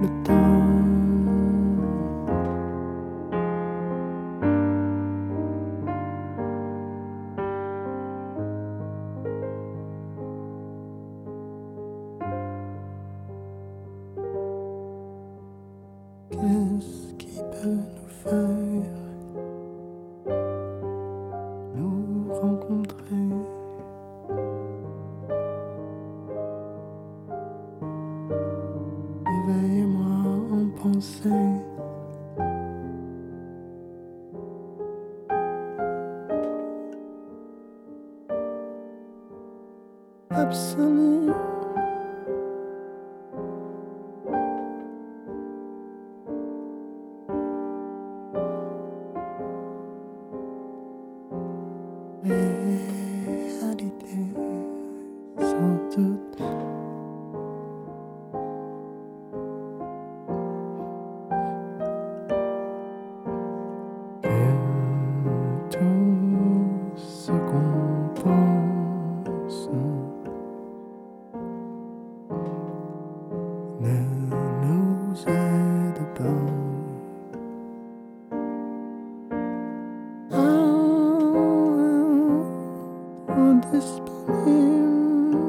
Qu'est-ce qui peut nous faire nous rencontrer? Éveille-moi en pensée. Absolue. Réalité, sans doute. Que tout ce qu'on pense ne nous aide pas disponible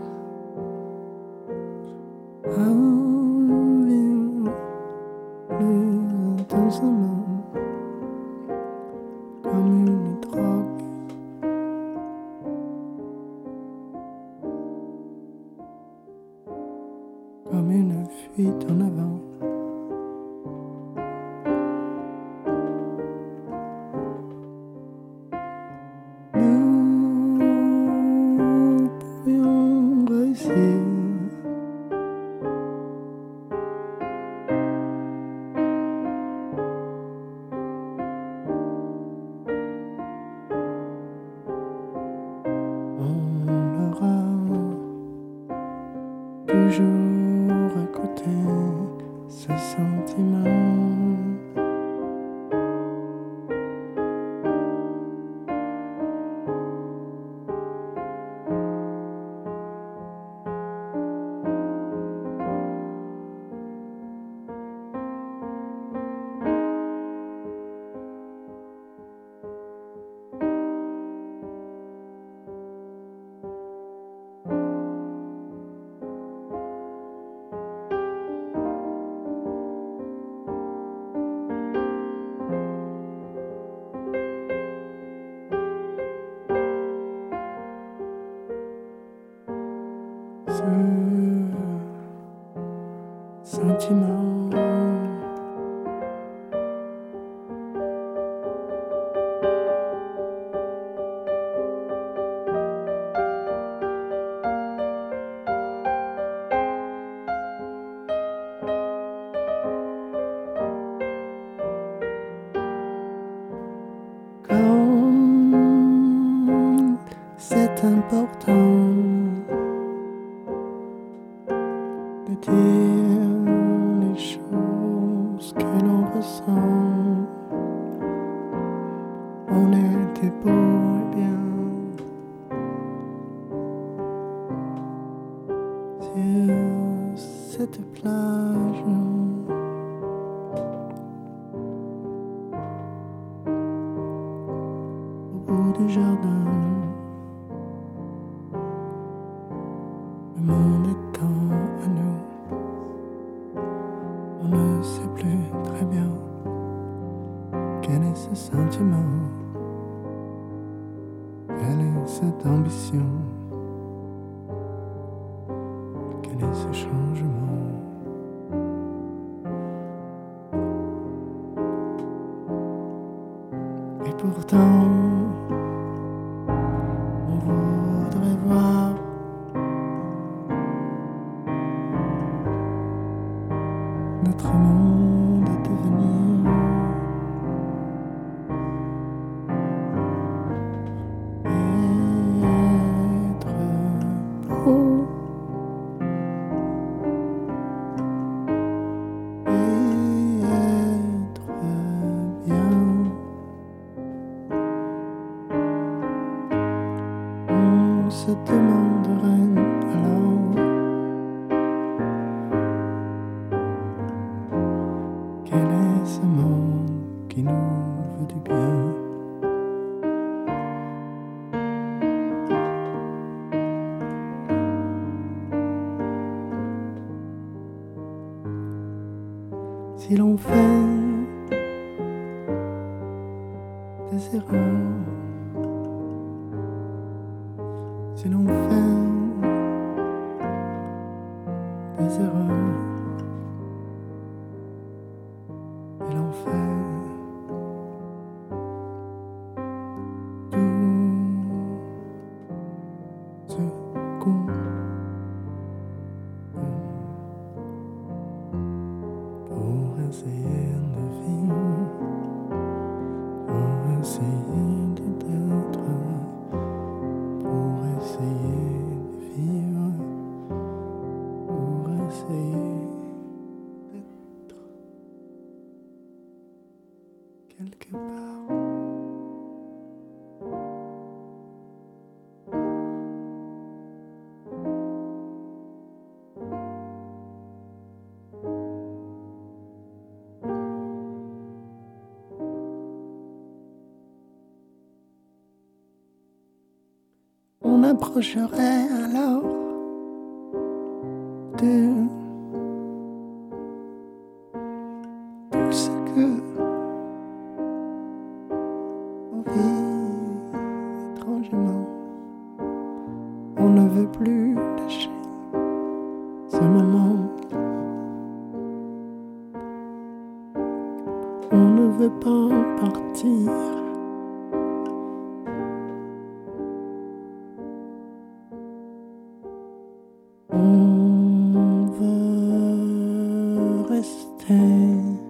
à vivre plus intensément comme une drogue. Comme une fuite en avant. Nous pourrions réussir on aura toujours à côté ce sentiment. Ce sentiment comme c'est important de dire les choses que l'on ressent. On était beau et bien sur cette plage. Au bout du jardin, le monde étant à nous. On ne sait plus très bien quel est ce sentiment, quelle est cette ambition, quel est ce changement. Et pourtant, on voudrait voir notre monde devenir être beau et être bien. On se demanderait alors ce monde qui nous veut du bien. Si l'on fait des erreurs, si l'on fait des erreurs, et l'on fait tout ce qu'on pour essayer de vivre, pour essayer d'être, pour essayer de vivre, pour essayer d'être quelque part. On approcherait alors de tout ce que on vit étrangement. On ne veut plus lâcher ce moment. On ne veut pas partir. On veut rester.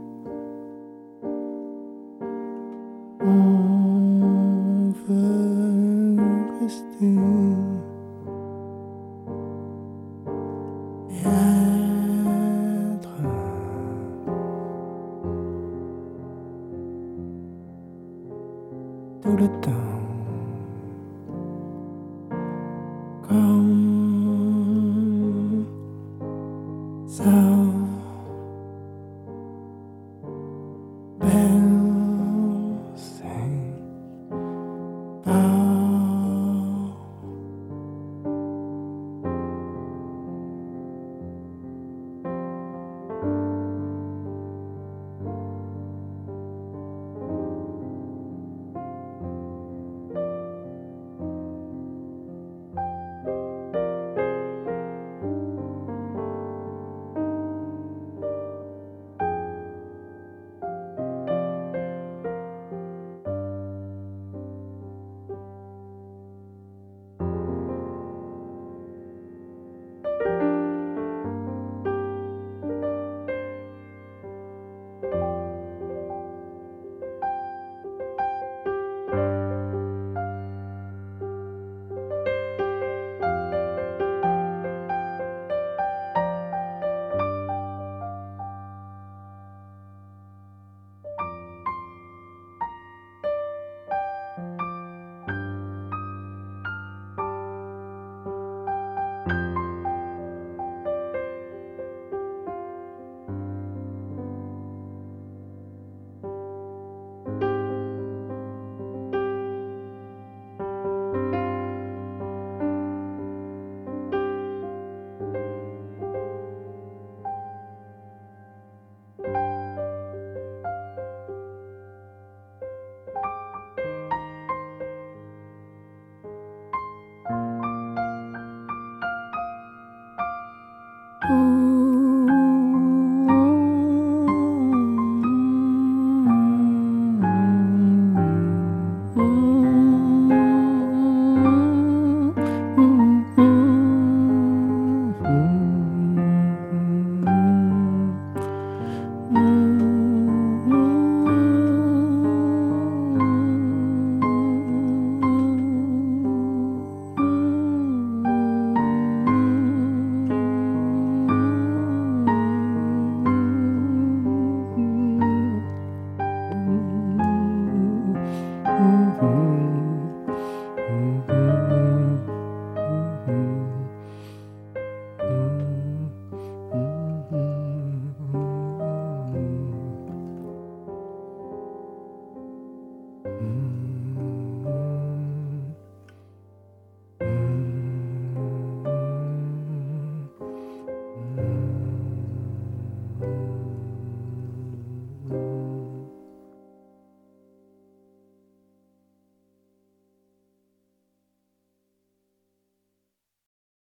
On veut rester. Et être tout le temps.